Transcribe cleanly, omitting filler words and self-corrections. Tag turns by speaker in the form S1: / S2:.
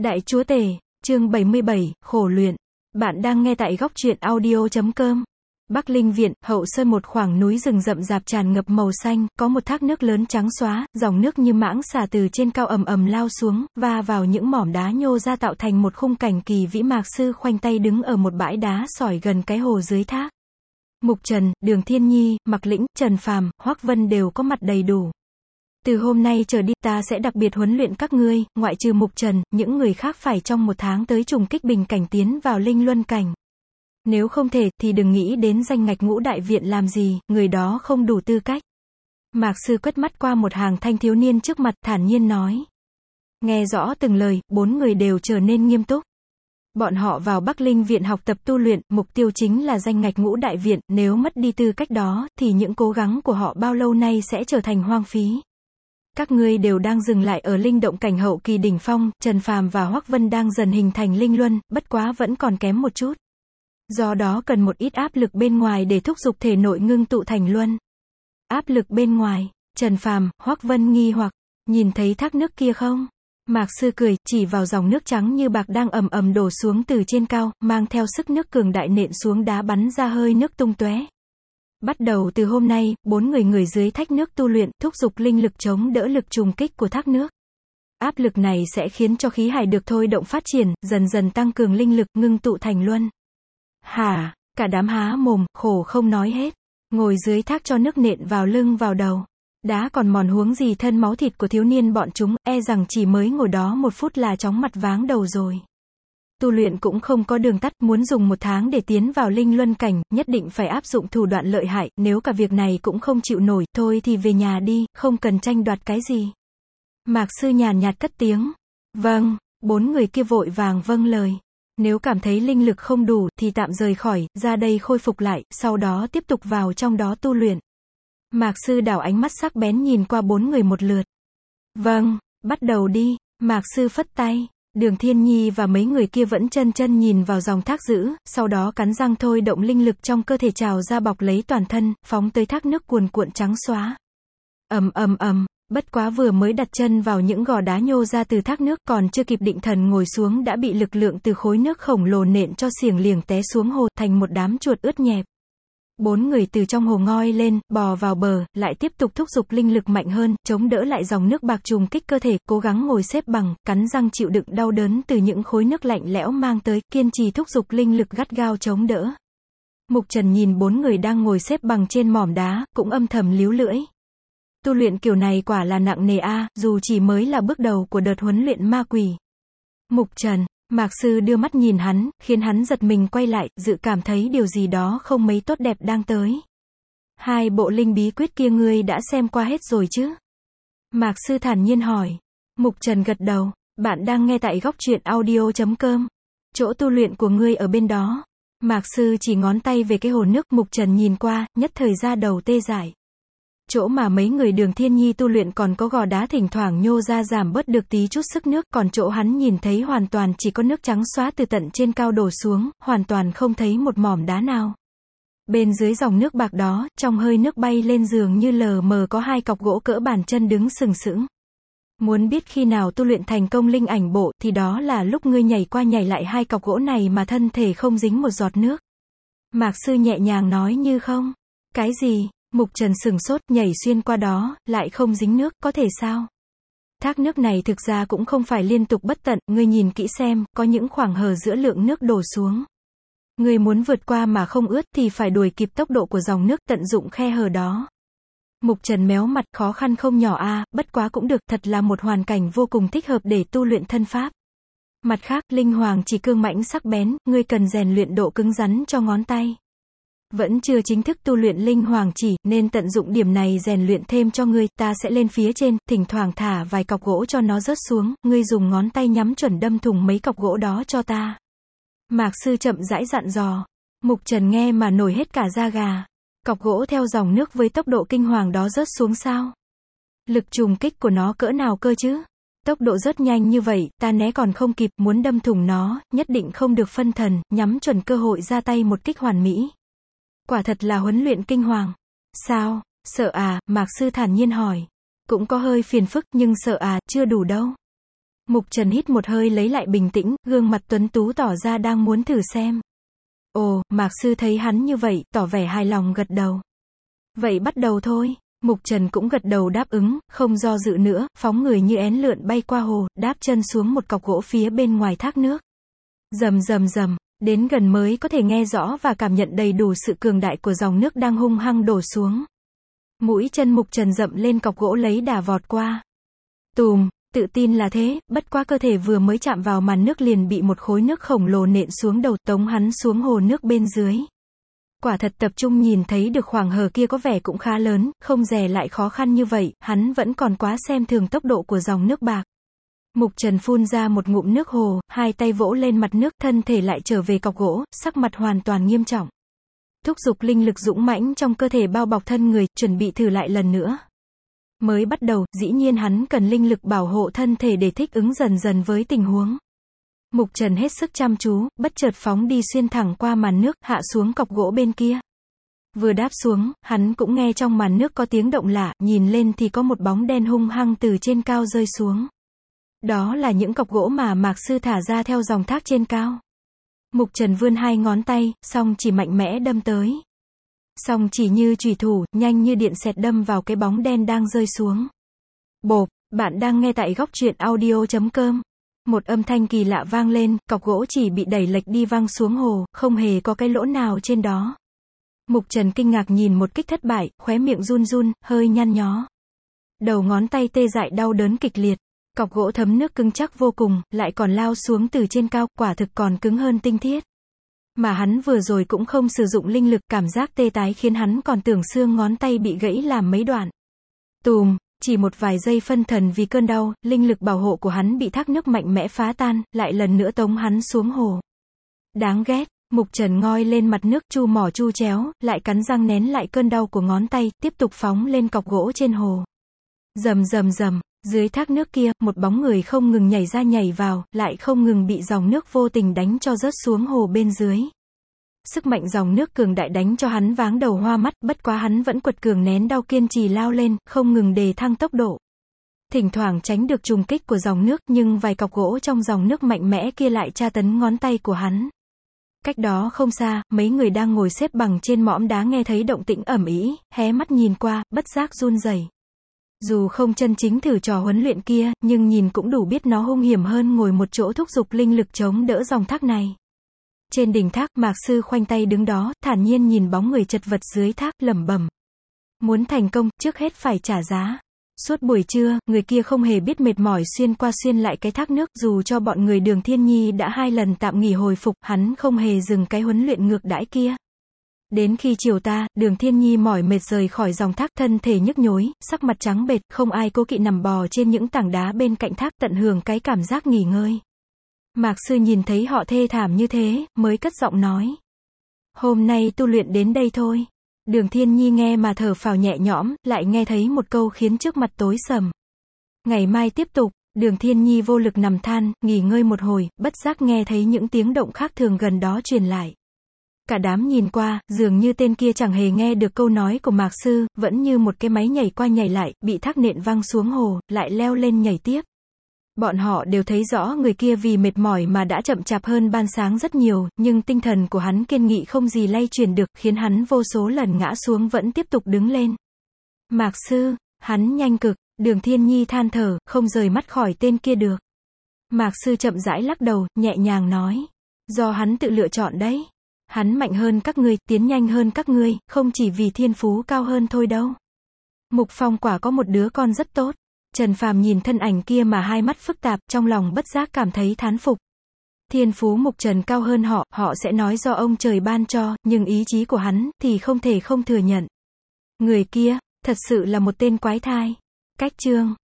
S1: Đại Chúa Tể, chương 77, khổ luyện. Bạn đang nghe tại góc truyện audio.com. Bắc Linh Viện, hậu sơn một khoảng núi rừng rậm rạp tràn ngập màu xanh, có một thác nước lớn trắng xóa, dòng nước như mãng xà từ trên cao ầm ầm lao xuống, va vào những mỏm đá nhô ra tạo thành một khung cảnh kỳ vĩ. Mạc Sư khoanh tay đứng ở một bãi đá sỏi gần cái hồ dưới thác. Mục Trần, Đường Thiên Nhi, Mạc Lĩnh, Trần Phàm, Hoắc Vân đều có mặt đầy đủ. Từ hôm nay trở đi, ta sẽ đặc biệt huấn luyện các ngươi, ngoại trừ Mục Trần, những người khác phải trong 1 tháng tới trùng kích bình cảnh tiến vào linh luân cảnh. Nếu không thể, thì đừng nghĩ đến danh ngạch Ngũ Đại Viện làm gì, người đó không đủ tư cách. Mạc Sư quét mắt qua một hàng thanh thiếu niên trước mặt, thản nhiên nói. Nghe rõ từng lời, 4 người đều trở nên nghiêm túc. Bọn họ vào Bắc Linh Viện học tập tu luyện, mục tiêu chính là danh ngạch Ngũ Đại Viện, nếu mất đi tư cách đó, thì những cố gắng của họ bao lâu nay sẽ trở thành hoang phí. Các ngươi đều đang dừng lại ở linh động cảnh hậu kỳ đỉnh phong, Trần Phàm và Hoắc Vân đang dần hình thành linh luân, bất quá vẫn còn kém một chút. Do đó cần một ít áp lực bên ngoài để thúc giục thể nội ngưng tụ thành luân. Áp lực bên ngoài, Trần Phàm, Hoắc Vân nghi hoặc, nhìn thấy thác nước kia không? Mạc Sư cười, chỉ vào dòng nước trắng như bạc đang ầm ầm đổ xuống từ trên cao, mang theo sức nước cường đại nện xuống đá bắn ra hơi nước tung tóe. Bắt đầu từ hôm nay, 4 người dưới thác nước tu luyện, thúc giục linh lực chống đỡ lực trùng kích của thác nước. Áp lực này sẽ khiến cho khí hải được thôi động phát triển, dần dần tăng cường linh lực, ngưng tụ thành luân. Hả? Cả đám há mồm, khổ không nói hết. Ngồi dưới thác cho nước nện vào lưng vào đầu. Đá còn mòn huống gì thân máu thịt của thiếu niên bọn chúng, e rằng chỉ mới ngồi đó 1 phút là chóng mặt váng đầu rồi. Tu luyện cũng không có đường tắt, muốn dùng 1 tháng để tiến vào linh luân cảnh, nhất định phải áp dụng thủ đoạn lợi hại, nếu cả việc này cũng không chịu nổi, thôi thì về nhà đi, không cần tranh đoạt cái gì. Mạc Sư nhàn nhạt cất tiếng. Vâng, 4 người kia vội vàng vâng lời. Nếu cảm thấy linh lực không đủ, thì tạm rời khỏi, ra đây khôi phục lại, sau đó tiếp tục vào trong đó tu luyện. Mạc Sư đảo ánh mắt sắc bén nhìn qua 4 người một lượt. Vâng, bắt đầu đi. Mạc Sư phất tay. Đường Thiên Nhi và mấy người kia vẫn chân nhìn vào dòng thác dữ, sau đó cắn răng thôi động linh lực trong cơ thể trào ra bọc lấy toàn thân, phóng tới thác nước cuồn cuộn trắng xóa. Ầm, bất quá vừa mới đặt chân vào những gò đá nhô ra từ thác nước, còn chưa kịp định thần ngồi xuống đã bị lực lượng từ khối nước khổng lồ nện cho xiềng liềng té xuống hồ, thành một đám chuột ướt nhẹp. 4 người từ trong hồ ngoi lên, bò vào bờ, lại tiếp tục thúc giục linh lực mạnh hơn, chống đỡ lại dòng nước bạc trùng kích cơ thể, cố gắng ngồi xếp bằng, cắn răng chịu đựng đau đớn từ những khối nước lạnh lẽo mang tới, kiên trì thúc giục linh lực gắt gao chống đỡ. Mục Trần nhìn 4 người đang ngồi xếp bằng trên mỏm đá, cũng âm thầm líu lưỡi. Tu luyện kiểu này quả là nặng nề a, dù chỉ mới là bước đầu của đợt huấn luyện ma quỷ. Mục Trần, Mạc Sư đưa mắt nhìn hắn, khiến hắn giật mình quay lại, dự cảm thấy điều gì đó không mấy tốt đẹp đang tới. 2 bộ linh bí quyết kia ngươi đã xem qua hết rồi chứ? Mạc Sư thản nhiên hỏi. Mục Trần gật đầu. Bạn đang nghe tại góc truyện audio.com. Chỗ tu luyện của ngươi ở bên đó. Mạc Sư chỉ ngón tay về cái hồ nước. Mục Trần nhìn qua, nhất thời ra đầu tê dại. Chỗ mà mấy người Đường Thiên Nhi tu luyện còn có gò đá thỉnh thoảng nhô ra giảm bớt được tí chút sức nước, còn chỗ hắn nhìn thấy hoàn toàn chỉ có nước trắng xóa từ tận trên cao đổ xuống, hoàn toàn không thấy một mỏm đá nào. Bên dưới dòng nước bạc đó, trong hơi nước bay lên dường như lờ mờ có 2 cọc gỗ cỡ bàn chân đứng sừng sững. Muốn biết khi nào tu luyện thành công linh ảnh bộ, thì đó là lúc ngươi nhảy qua nhảy lại 2 cọc gỗ này mà thân thể không dính một giọt nước. Mạc Sư nhẹ nhàng nói như không. Cái gì? Mục Trần sừng sốt, nhảy xuyên qua đó, lại không dính nước, có thể sao? Thác nước này thực ra cũng không phải liên tục bất tận, ngươi nhìn kỹ xem, có những khoảng hở giữa lượng nước đổ xuống. Ngươi muốn vượt qua mà không ướt thì phải đuổi kịp tốc độ của dòng nước, tận dụng khe hở đó. Mục Trần méo mặt, khó khăn không nhỏ a, bất quá cũng được, thật là một hoàn cảnh vô cùng thích hợp để tu luyện thân pháp. Mặt khác, linh hoàng chỉ cương mãnh sắc bén, ngươi cần rèn luyện độ cứng rắn cho ngón tay. Vẫn chưa chính thức tu luyện linh hoàng chỉ, nên tận dụng điểm này rèn luyện thêm cho ngươi, ta sẽ lên phía trên, thỉnh thoảng thả vài cọc gỗ cho nó rớt xuống, ngươi dùng ngón tay nhắm chuẩn đâm thủng mấy cọc gỗ đó cho ta. Mạc Sư chậm rãi dặn dò. Mục Trần nghe mà nổi hết cả da gà. Cọc gỗ theo dòng nước với tốc độ kinh hoàng đó rớt xuống sao? Lực trùng kích của nó cỡ nào cơ chứ? Tốc độ rất nhanh như vậy, ta né còn không kịp, muốn đâm thủng nó, nhất định không được phân thần, nhắm chuẩn cơ hội ra tay một kích hoàn mỹ. Quả thật là huấn luyện kinh hoàng. Sao, sợ à? Mạc Sư thản nhiên hỏi. Cũng có hơi phiền phức, nhưng sợ à, chưa đủ đâu. Mục Trần hít một hơi lấy lại bình tĩnh, gương mặt tuấn tú tỏ ra đang muốn thử xem. Ồ, Mạc Sư thấy hắn như vậy, tỏ vẻ hài lòng gật đầu. Vậy bắt đầu thôi. Mục Trần cũng gật đầu đáp ứng, không do dự nữa, phóng người như én lượn bay qua hồ, đáp chân xuống một cọc gỗ phía bên ngoài thác nước. Rầm rầm rầm, đến gần mới có thể nghe rõ và cảm nhận đầy đủ sự cường đại của dòng nước đang hung hăng đổ xuống. Mũi chân Mục Trần dậm lên cọc gỗ lấy đà vọt qua. Tùm, tự tin là thế, bất quá cơ thể vừa mới chạm vào màn nước liền bị một khối nước khổng lồ nện xuống đầu, tống hắn xuống hồ nước bên dưới. Quả thật tập trung nhìn thấy được khoảng hở kia có vẻ cũng khá lớn, không dè lại khó khăn như vậy, hắn vẫn còn quá xem thường tốc độ của dòng nước bạc. Mục Trần phun ra một ngụm nước hồ, hai tay vỗ lên mặt nước, thân thể lại trở về cọc gỗ, sắc mặt hoàn toàn nghiêm trọng. Thúc giục linh lực dũng mãnh trong cơ thể bao bọc thân người, chuẩn bị thử lại lần nữa. Mới bắt đầu, dĩ nhiên hắn cần linh lực bảo hộ thân thể để thích ứng dần dần với tình huống. Mục Trần hết sức chăm chú, bất chợt phóng đi xuyên thẳng qua màn nước, hạ xuống cọc gỗ bên kia. Vừa đáp xuống, hắn cũng nghe trong màn nước có tiếng động lạ, nhìn lên thì có một bóng đen hung hăng từ trên cao rơi xuống. Đó là những cọc gỗ mà Mạc Sư thả ra theo dòng thác trên cao. Mục Trần vươn hai ngón tay, song chỉ mạnh mẽ đâm tới. Song chỉ như chủy thủ, nhanh như điện xẹt đâm vào cái bóng đen đang rơi xuống. Bộp, bạn đang nghe tại góc truyện audio.com. Một âm thanh kỳ lạ vang lên, cọc gỗ chỉ bị đẩy lệch đi văng xuống hồ, không hề có cái lỗ nào trên đó. Mục Trần kinh ngạc nhìn một kích thất bại, khóe miệng run run, hơi nhăn nhó. Đầu ngón tay tê dại đau đớn kịch liệt. Cọc gỗ thấm nước cứng chắc vô cùng, lại còn lao xuống từ trên cao, quả thực còn cứng hơn tinh thiết. Mà hắn vừa rồi cũng không sử dụng linh lực, cảm giác tê tái khiến hắn còn tưởng xương ngón tay bị gãy làm mấy đoạn. Tùm, chỉ một vài giây phân thần vì cơn đau, linh lực bảo hộ của hắn bị thác nước mạnh mẽ phá tan, lại lần nữa tống hắn xuống hồ. Đáng ghét, Mục Trần ngoi lên mặt nước, chu mỏ chu chéo, lại cắn răng nén lại cơn đau của ngón tay, tiếp tục phóng lên cọc gỗ trên hồ. Rầm rầm rầm, dưới thác nước kia, một bóng người không ngừng nhảy ra nhảy vào, lại không ngừng bị dòng nước vô tình đánh cho rớt xuống hồ bên dưới. Sức mạnh dòng nước cường đại đánh cho hắn váng đầu hoa mắt, bất quá hắn vẫn quật cường nén đau kiên trì lao lên, không ngừng đề thăng tốc độ. Thỉnh thoảng tránh được trùng kích của dòng nước, nhưng vài cọc gỗ trong dòng nước mạnh mẽ kia lại tra tấn ngón tay của hắn. Cách đó không xa, mấy người đang ngồi xếp bằng trên mỏm đá nghe thấy động tĩnh ầm ĩ, hé mắt nhìn qua, bất giác run rẩy. Dù không chân chính thử trò huấn luyện kia, nhưng nhìn cũng đủ biết nó hung hiểm hơn ngồi một chỗ thúc giục linh lực chống đỡ dòng thác này. Trên đỉnh thác, Mạc Sư khoanh tay đứng đó, thản nhiên nhìn bóng người chật vật dưới thác, lẩm bẩm. Muốn thành công, trước hết phải trả giá. Suốt buổi trưa, người kia không hề biết mệt mỏi xuyên qua xuyên lại cái thác nước, dù cho bọn người Đường Thiên Nhi đã 2 lần tạm nghỉ hồi phục, hắn không hề dừng cái huấn luyện ngược đãi kia. Đến khi chiều ta, Đường Thiên Nhi mỏi mệt rời khỏi dòng thác, thân thể nhức nhối, sắc mặt trắng bệch, không ai cố kỵ nằm bò trên những tảng đá bên cạnh thác, tận hưởng cái cảm giác nghỉ ngơi. Mạc Sư nhìn thấy họ thê thảm như thế, mới cất giọng nói. Hôm nay tu luyện đến đây thôi. Đường Thiên Nhi nghe mà thở phào nhẹ nhõm, lại nghe thấy một câu khiến trước mặt tối sầm. Ngày mai tiếp tục. Đường Thiên Nhi vô lực nằm than, nghỉ ngơi một hồi, bất giác nghe thấy những tiếng động khác thường gần đó truyền lại. Cả đám nhìn qua, dường như tên kia chẳng hề nghe được câu nói của Mạc Sư, vẫn như một cái máy nhảy qua nhảy lại, bị thác nện văng xuống hồ, lại leo lên nhảy tiếp. Bọn họ đều thấy rõ người kia vì mệt mỏi mà đã chậm chạp hơn ban sáng rất nhiều, nhưng tinh thần của hắn kiên nghị không gì lay chuyển được, khiến hắn vô số lần ngã xuống vẫn tiếp tục đứng lên. Mạc Sư, hắn nhanh cực. Đường Thiên Nhi than thở, không rời mắt khỏi tên kia được. Mạc Sư chậm rãi lắc đầu, nhẹ nhàng nói. Do hắn tự lựa chọn đấy. Hắn mạnh hơn các ngươi, tiến nhanh hơn các ngươi, không chỉ vì thiên phú cao hơn thôi đâu. Mục Phong quả có một đứa con rất tốt. Trần Phàm nhìn thân ảnh kia mà hai mắt phức tạp, trong lòng bất giác cảm thấy thán phục. Thiên phú Mục Trần cao hơn họ, họ sẽ nói do ông trời ban cho, nhưng ý chí của hắn, thì không thể không thừa nhận. Người kia, thật sự là một tên quái thai. Cách chương